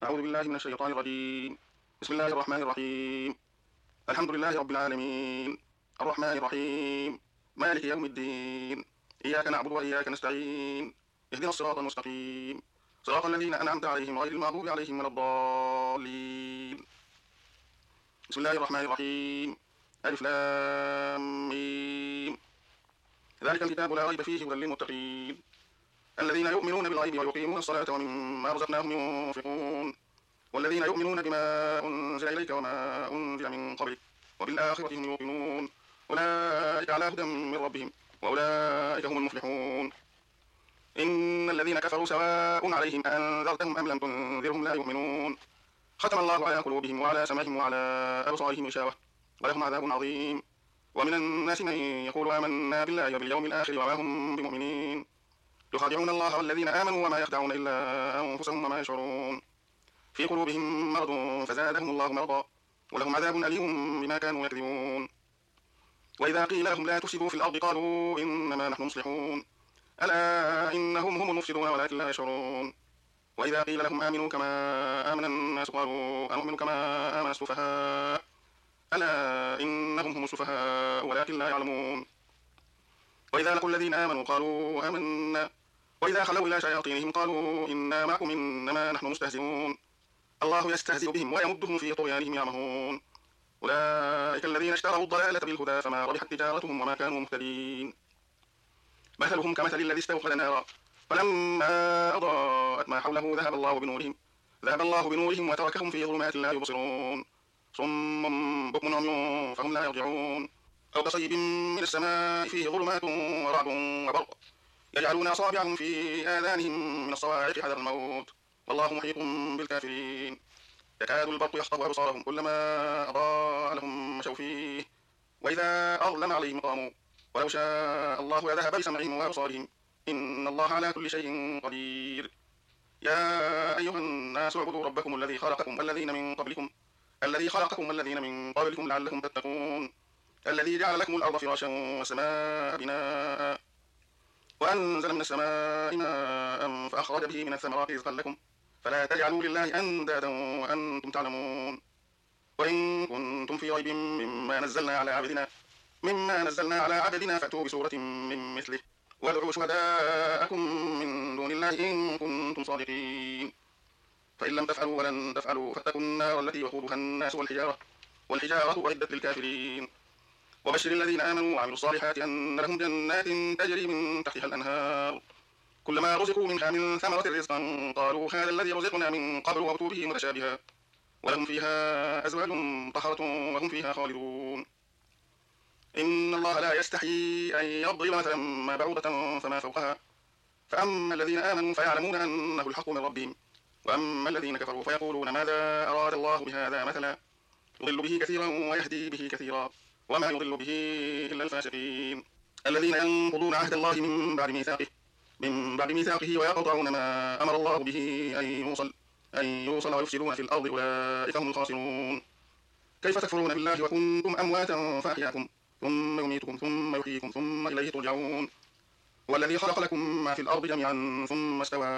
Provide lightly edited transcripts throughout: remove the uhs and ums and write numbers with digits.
أعوذ بالله من الشيطان الرجيم. بسم الله الرحمن الرحيم. الحمد لله رب العالمين، الرحمن الرحيم، مالك يوم الدين، إياك نعبد وإياك نستعين، اهدنا الصراط المستقيم، صراط الذين أنعمت عليهم غير المغضوب عليهم ولا الضالين. بسم الله الرحمن الرحيم. ألف لام ميم. ذلك الكتاب لا ريب فيه هدى للمتقين الذين يؤمنون بالغيب ويقيمون الصلاة ومما رزقناهم ينفقون والذين يؤمنون بما أنزل إليك وما أنزل من قبلك وبالآخرة هم يوقنون أولئك على هدى من ربهم وأولئك هم المفلحون. إن الذين كفروا سواء عليهم أنذرتهم أم لم تنذرهم لا يؤمنون. ختم الله على قلوبهم وعلى سمعهم وعلى أبصارهم غشاوة ولهم عذاب عظيم. ومن الناس من يقول آمنا بالله وباليوم الآخر وما هم بمؤمنين يخادعون الله والذين آمنوا وما يخدعون إلا أنفسهم وما يشعرون. في قلوبهم مرض فزادهم الله مرضا ولهم عذاب أليم بما كانوا يكذبون. وإذا قيل لهم لا تفسدوا في الأرض قالوا إنما نحن مصلحون ألا إنهم هم المفسدون ولكن لا يشعرون. وإذا قيل لهم آمنوا كما آمن الناس قالوا أنؤمن كما آمن السفهاء ألا إنهم هم السفهاء ولكن لا يعلمون. وإذا لقوا الذين آمنوا قالوا آمنا وإذا خلوا إلى شياطينهم قالوا إنا معكم إنما نحن مستهزئون الله يستهزئ بهم ويمدهم في طغيانهم يعمهون. أولئك الذين اشتروا الضلالة بالهدى فما ربحت تجارتهم وما كانوا مهتدين. مثلهم كمثل الذي استوقد نارا فلما أضاءت ما حوله ذهب الله بنورهم وتركهم في ظلمات لا يبصرون صم بكم عمي فهم لا يرجعون. أو كصيب من السماء فيه ظلمات ورعد وبرق يجعلون أصابعهم في آذانهم من الصواعق حذر الموت والله محيط بالكافرين. يكاد البرق يخطف أبصارهم كلما أضاء لهم مشوا فيه وإذا أظلم عليهم قاموا ولو شاء الله لذهب بسمعهم وأبصارهم إن الله على كل شيء قدير. يا أيها الناس اعبدوا ربكم الذي خلقكم والذين من قبلكم لعلكم تتقون الذي جعل لكم الأرض فراشا والسماء بناء وأنزل من السماء ماء فأخرج به من الثمرات رزقا لكم فلا تجعلوا لله أندادا وأنتم تعلمون. وإن كنتم في ريب مما نزلنا على عبدنا فأتوا بسورة من مثله وادعوا شهداءكم من دون الله إن كنتم صادقين فإن لم تفعلوا ولن تفعلوا فاتقوا النار التي وقودها الناس والحجارة أعدت للكافرين. وبشر الذين آمنوا وعملوا الصالحات أن لهم جنات تجري من تحتها الأنهار كلما رزقوا منها من ثمرة رزقا قالوا هذا الذي رزقنا من قبل وأتوا به متشابها ولهم فيها أزواج مطهرة وهم فيها خالدون. إن الله لا يستحيي أن يضرب مثلا ما بعوضة فما فوقها فأما الذين آمنوا فيعلمون أنه الحق من ربهم وأما الذين كفروا فيقولون ماذا أراد الله بهذا مثلا يضل به كثيرا ويهدي به كثيرا وما يضل به إلا الفاسقين الذين ينقضون عهد الله من بعد ميثاقه ويقطعون ما أمر الله به أن يوصل ويفسدون في الأرض أولئك هم الخاسرون. كيف تكفرون بالله وكنتم أمواتا فأحياكم ثم يميتكم ثم يحييكم ثم إليه ترجعون. هو الذي خلق لكم ما في الأرض جميعا ثم استوى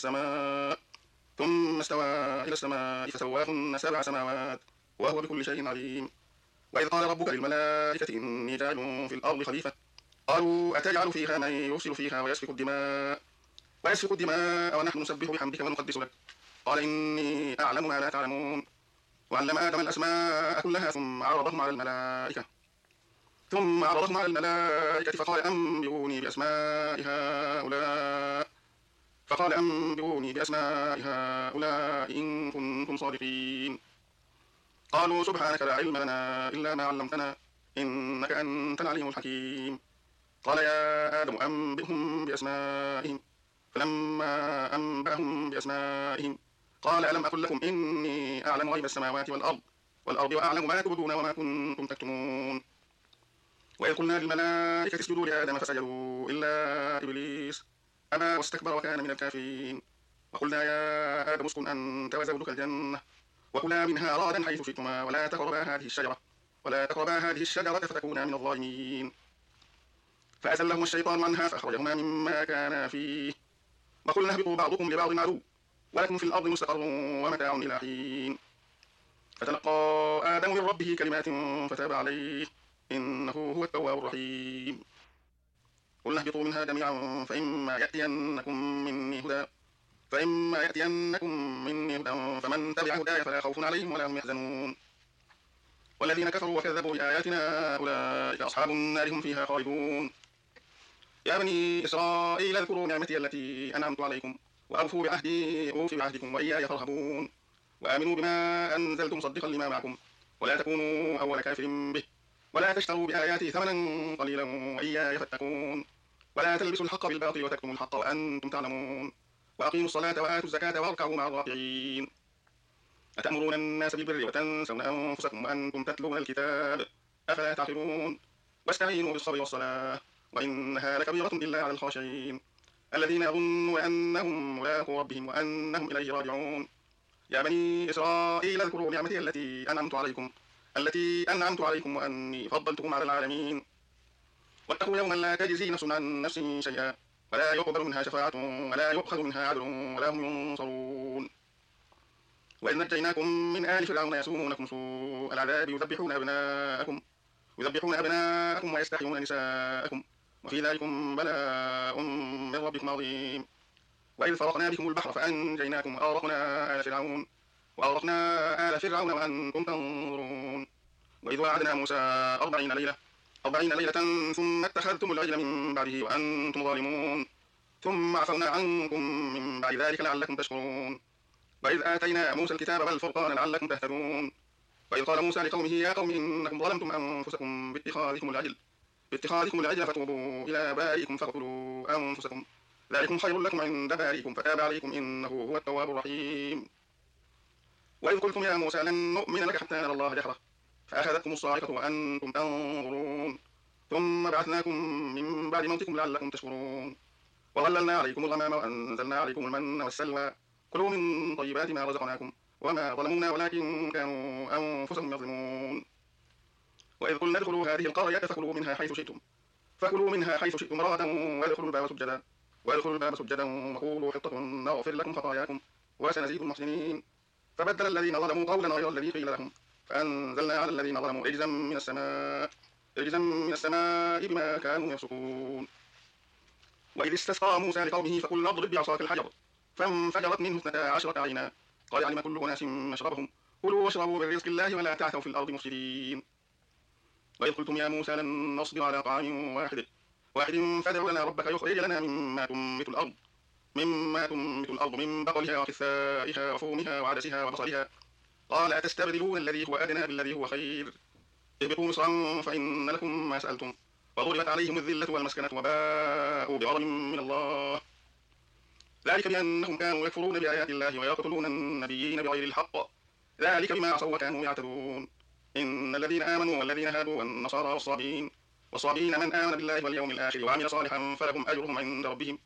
إلى السماء فسواهن 7 سماوات وهو بكل شيء عليم. وإذ قال ربك للملائكة إني جاعل في الأرض خليفة قالوا أتجعل فيها من يفسد فيها ويسفك الدماء ونحن نسبح بحمدك ونقدس لك قال إني أعلم ما لا تعلمون. وعلم آدم الأسماء كلها ثم عرضهم على الملائكة فقال أنبئوني بأسماء هؤلاء إن كنتم صادقين. قالوا سبحانك لا علم لنا إلا ما علمتنا إنك أنت العليم الحكيم. قال يا آدم أنبئهم بأسمائهم فلما أنبأهم بأسمائهم قال ألم أقل لكم إني أعلم غيب السماوات والأرض وأعلم ما تبدون وما كنتم تكتمون. وإذ قلنا للملائكة اسجدوا لآدم فسجدوا إلا إبليس أبى واستكبر وكان من الكافرين. وقلنا يا آدم اسكن أنت وزوجك الجنة وكلا منها رغدا حيث شئتما ولا تقربا هذه الشجرة فتكونا من الظالمين. فأزلهما الشيطان عنها فأخرجهما مما كانا فيه وقلنا اهبطوا بعضكم لبعض عدو ولكم في الأرض مستقر ومتاع إلى حين. فتلقى آدم من ربه كلمات فتاب عليه إنه هو التواب الرحيم. قلنا اهبطوا منها جميعا فإما يأتينكم مني هدى فمن تبع هداي فلا خوف عليهم ولا هم يحزنون. والذين كفروا وكذبوا بآياتنا أولئك أصحاب النار هم فيها خالدون. يا بني إسرائيل اذكروا نعمتي التي أنعمت عليكم وأوفوا بعهدي أوف بعهدكم وإياي فارهبون. وآمنوا بما أنزلت مصدقا لما معكم ولا تكونوا أول كافر به ولا تشتروا بآياتي ثمنا قليلا وإياي فاتقون. ولا تلبسوا الحق بالباطل وتكتموا الحق وأنتم تعلمون. وأقيموا الصلاة وآتوا الزكاة واركعوا مع الراكعين. أتأمرون الناس بالبر وتنسون أنفسكم وأنتم تتلون الكتاب أفلا تعقلون. واستعينوا بالصبر والصلاة وإنها لكبيرة إلا على الخاشعين الذين يظنون أنهم ملاقو ربهم وأنهم إليه راجعون. يا بني إسرائيل اذكروا نعمتي التي أنعمت عليكم وأني فضلتكم على العالمين. واتقوا يوما لا تجزي نفس عن نفس شيئا ولا يقبل منها شفاعة ولا يؤخذ منها عدل ولا هم ينصرون. وإذ نجيناكم من آل فرعون يسومونكم سوء العذاب يذبحون أبناءكم ويستحيون نساءكم وفي ذلكم بلاء من ربكم عظيم. وإذ فرقنا بكم البحر فأنجيناكم وأغرقنا آل فرعون وأنتم تنظرون. وإذ وعدنا موسى 40 ليلة ثم اتخذتم العجل من بعده وأنتم ظالمون ثم عفونا عنكم من بعد ذلك لعلكم تشكرون. وإذ آتينا موسى الكتاب والفرقان لعلكم تهتدون. وإذ قال موسى لقومه يا قوم إنكم ظلمتم أنفسكم باتخاذكم العجل فتوبوا إلى بارئكم فاقتلوا أنفسكم ذلكم خير لكم عند بارئكم فتاب عليكم إنه هو التواب الرحيم. وإذ قلتم يا موسى لن نؤمن لك حتى نرى الله جهرة فأخذتكم الصاعقة وأنتم تنظرون ثم بعثناكم من بعد موتكم لعلكم تشكرون. وظللنا عليكم الغمام وأنزلنا عليكم المن والسلوى كلوا من طيبات ما رزقناكم وما ظلمونا ولكن كانوا أنفسهم يظلمون. وإذ قلنا ادخلوا هذه القرية فكلوا منها حيث شئتم رغدا وادخلوا الباب سجدا وقولوا حطة نغفر لكم خطاياكم وسنزيد المحسنين. فبدل الذين ظلموا قولا غير الذي قيل لهم فأنزلنا على الذين ظلموا رجزا من السماء بما كانوا يفسقون. وإذ استسقى موسى لقومه فقلنا اضرب بعصاك الحجر فانفجرت منه 12 عينا قد علم كل أناس مشربهم كلوا واشربوا من رزق الله ولا تعثوا في الأرض مفسدين. وإذ قلتم يا موسى لن نصبر على طعام واحد فادع لنا ربك يخرج لنا مما تنبت الأرض من بقلها وقثائها وفومها وعدسها وبصلها قال أتستبدلون الذي هو أدنى بالذي هو خير اهبطوا مصرا فإن لكم ما سألتم وضربت عليهم الذلة والمسكنة وباءوا بغضب من الله ذلك بأنهم كانوا يكفرون بآيات الله ويقتلون النبيين بغير الحق ذلك بما عصوا وكانوا يعتدون. إن الذين آمنوا والذين هادوا والنصارى والصابئين من آمن بالله واليوم الآخر وعمل صالحا فلهم أجرهم عند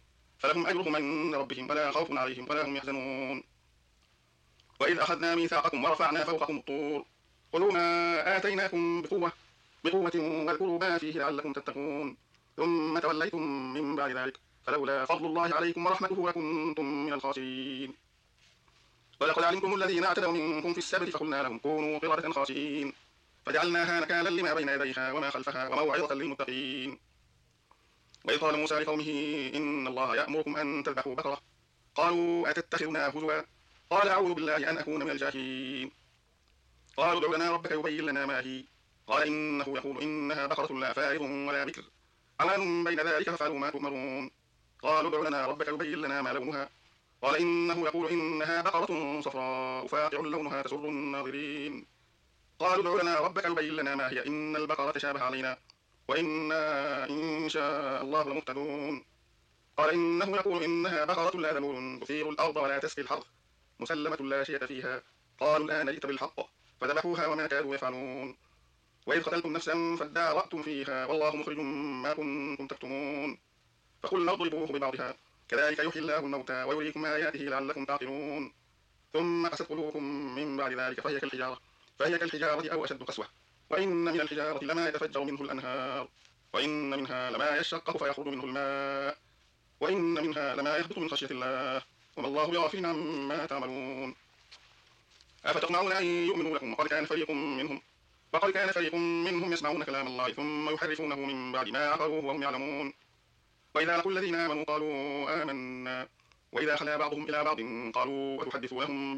ربهم ولا خوف عليهم ولا هم يحزنون. وإذ أخذنا ميثاقكم ورفعنا فوقكم الطور خذوا ما آتيناكم بقوة واذكروا ما فيه لعلكم تتقون ثم توليتم من بعد ذلك فلولا فضل الله عليكم ورحمته لكنتم من الخاسرين. ولقد علمتم الذين اعتدوا منكم في السبت فقلنا لهم كونوا قردة خاسئين فجعلناها نكالا لما بين يديها وما خلفها وموعظة للمتقين. وإذ قال موسى لقومه إن الله يأمركم أن تذبحوا بقرة قالوا أتتخذنا هزوا قال أعوذ بالله أن أكون من الجاهلين. قالوا ادع لنا ربك يبين لنا ما هي قال إنه يقول إنها بقرة لا فارض ولا بكر عوان بين ذلك فافعلوا ما تؤمرون. قالوا ادع لنا ربك يبين لنا ما لونها قال إنه يقول إنها بقرة صفراء فاقع لونها تسر الناظرين. قالوا ادع لنا ربك يبين لنا ما هي إن البقرة تشابه علينا وإنا إن شاء الله لمهتدون. قال إنه يقول إنها بقرة لا ذلول تثير الأرض ولا تسقي الحرث مسلمة لا شية فيها قالوا الآن جئت بالحق فذبحوها وما كادوا يفعلون. وإذ قتلتم نفسا فادارأتم فيها والله مخرج ما كنتم تكتمون فقلنا اضربوه ببعضها كذلك يحيي الله الموتى ويريكم آياته لعلكم تعقلون. ثم قست قلوبكم من بعد ذلك فهي كالحجارة أو أشد قسوة وإن من الحجارة لما يتفجر منه الأنهار وإن منها لما يشقق فيخرج منه الماء وإن منها لما يهبط من خشية الله وما الله بغافل عما تعملون. أفتطمعون أن يؤمنوا لكم وقد كان فريق منهم يسمعون كلام الله ثم يحرفونه من بعد ما عقلوه وهم يعلمون. وإذا لقوا الذين آمنوا قالوا آمنا وإذا خلا بعضهم إلى بعض قالوا أتحدثونهم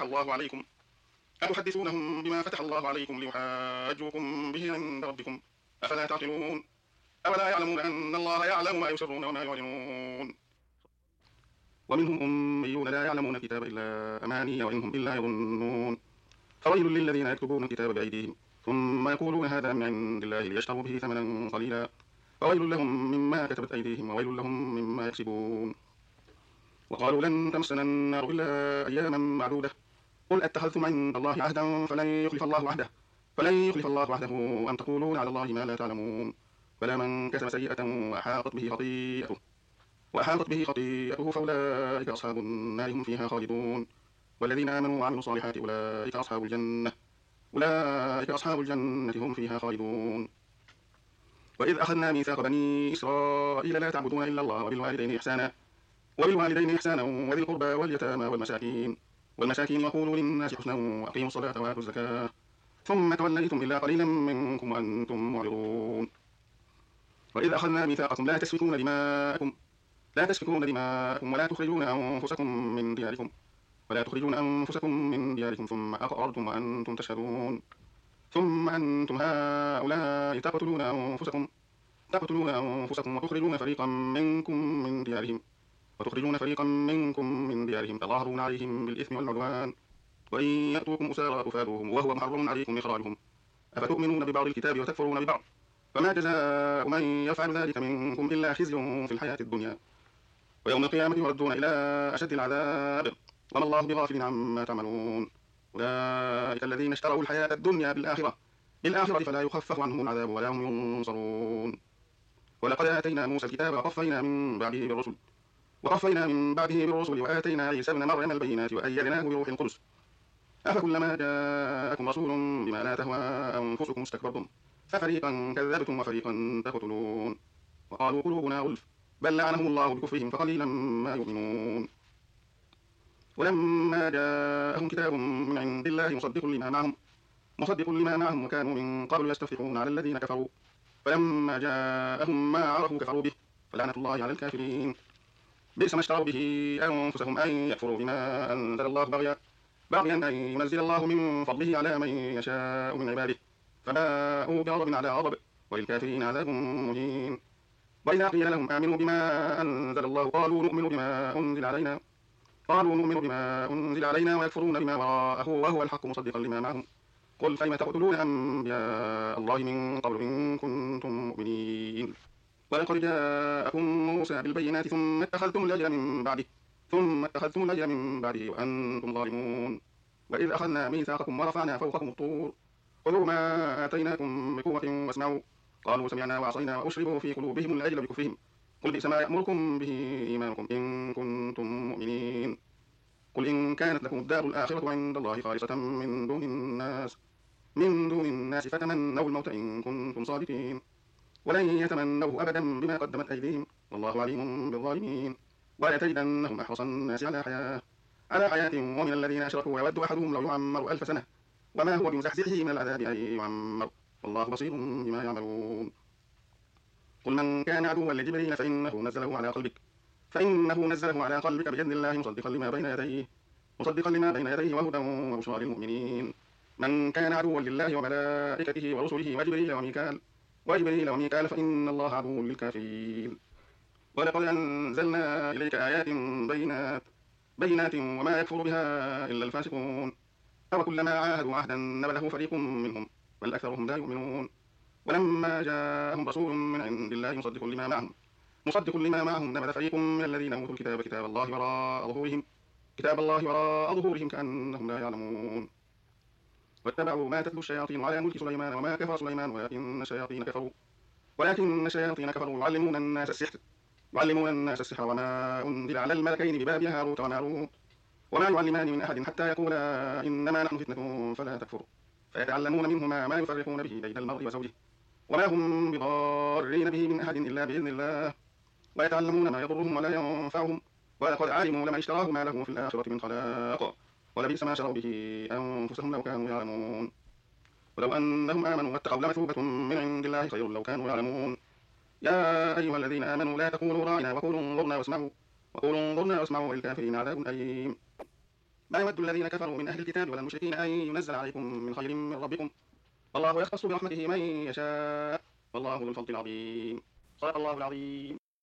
بما فتح الله عليكم ليحاجوكم به عند ربكم أفلا تعقلون. أولا يعلمون أن الله يعلم ما يسرون وما يعلنون. ومنهم أميون لا يعلمون الكتاب إلا أماني وإنهم إلا يظنون. فويل للذين يكتبون الكتاب بأيديهم ثم يقولون هذا من عند الله ليشتروا به ثمنا قليلا وويل لهم مما كتبت أيديهم وويل لهم مما يكسبون. وقالوا لن تمسنا النار إلا أياما معدودة قل أتخذتم عند الله عهدا فلن يخلف الله عهده أم تقولون على الله ما لا تعلمون. بلى من كسب سيئة وأحاطت به خطيئته فأولئك أصحاب النار هم فيها خالدون. والذين آمنوا وعملوا الصالحات أولئك أصحاب الجنة هم فيها خالدون. وإذ أخذنا ميثاق بني إسرائيل لا تعبدون إلا الله وبالوالدين إحسانا وذي القربى واليتامى والمساكين وقولوا للناس حسنا وأقيموا الصلاة وآتوا الزكاة ثم توليتم إلا قليلا منكم وأنتم معرضون. وإذ أخذنا ميثاقكم لا تسفكون دماءكم ولا تخرجون أنفسكم من دياركم ثم أقررتم وأنتم تشهدون. ثم أنتم هؤلاء تقتلون أنفسكم وتخرجون فريقا منكم من ديارهم تظاهرون عليهم بالإثم والعدوان وإن يأتوكم أسارى تفادوهم وهو محرم عليكم إخراجهم أفتؤمنون ببعض الكتاب وتكفرون ببعض فما جزاء من يفعل ذلك منكم إلا خزي في الحياة الدنيا ويوم القيامة يردون إلى أشد العذاب وما الله بغافل عما تعملون. أولئك الذين اشتروا الحياة الدنيا بالآخرة فلا يخفف عنهم العذاب ولا هم ينصرون. ولقد آتينا موسى الكتاب وقفينا من بعده بالرسل وآتينا عيسى ابن مريم البينات وأيدناه بروح القدس أفكلما جاءكم رسول بما لا تهوى أنفسكم استكبرتم ففريقا كذبتم وفريقا تقتلون. وقالوا قلوبنا غلف بل لعنهم الله بكفرهم فقليلا ما يؤمنون. ولما جاءهم كتاب من عند الله مصدق لما معهم وكانوا من قبل يستفتحون على الذين كفروا فلما جاءهم ما عرفوا كفروا به فلعنة الله على الكافرين. بئس ما اشتروا به أنفسهم أن يكفروا بما أنزل الله بغيا أن ينزل الله من فضله على من يشاء من عباده فباءوا بغضب على غضب وللكافرين عذاب مهين. وإذا قيل لهم آمنوا بما أنزل الله قالوا نؤمن بما أنزل علينا ويكفرون بما وراءه وهو الحق مصدقا لما معهم قل فلم تقتلون أنبياء الله من قبل إن كنتم مؤمنين. ولقد جاءكم موسى بالبينات ثم اتخذتم العجل من بعده وأنتم ظالمون. وإذ أخذنا ميثاقكم ورفعنا فوقكم الطور خذوا ما آتيناكم بقوة واسمعوا قالوا سمعنا وعصينا وأشربوا في قلوبهم العجل بكفرهم قل بئس ما يأمركم به إيمانكم إن كنتم مؤمنين. قل إن كانت لكم الدار الآخرة عند الله خالصة من دون الناس فتمنوا الموت إن كنتم صادقين ولن يتمنوه أبدا بما قدمت أيديهم والله عليم بالظالمين. ولتجدنهم أحرص الناس على حياة ومن الذين أشركوا يود أحدهم لو يعمر 1000 سنة وما هو بمزحزحه من العذاب أن يعمر والله بصير بما يعملون. قل من كان عدوا لجبريل فإنه نزله على قلبك بإذن الله مصدقا لما بين يديه وهدى وبشرى للمؤمنين. من كان عدوا لله وملائكته ورسله وجبريل وميكال فإن الله عدو للكافرين. ولقد أنزلنا إليك آيات بينات وما يكفر بها إلا الفاسقون أوكلما عاهدوا عهدا نبذه فريق منهم بل أكثرهم لا يؤمنون. ولما جاءهم رسول من عند الله مصدق لما معهم نبذ فريق من الذين أوتوا الكتاب كتاب الله وراء ظهورهم كأنهم لا يعلمون. واتبعوا ما تتلو الشياطين على ملك سليمان وما كفر سليمان ولكن الشياطين كفروا يعلمون الناس السحر وما أنزل على الملكين ببابل هاروت وماروت وما يعلمان من أحد حتى يقولا إنما نحن فتنة فلا تكفر فيتعلمون منهما ما يفرقون به بين المرء وزوجه وما هم بضارين به من أحد إلا بإذن الله ويتعلمون ما يضرهم ولا ينفعهم ولقد علموا لمن اشتراه ما له في الآخرة من خلاق ولبئس ما شروا به أنفسهم لو كانوا يعلمون ولو أنهم آمنوا واتقوا لمثوبة من عند الله خير لو كانوا يعلمون يا أيها الذين آمنوا لا تقولوا راعنا وقولوا انظرنا واسمعوا وللكافرين عذاب أليم ما يود الذين كفروا من أهل الكتاب ولا المشركين أن ينزل عليكم من خير من ربكم والله يختص برحمته من يشاء والله ذو الفضل العظيم صدق الله العظيم.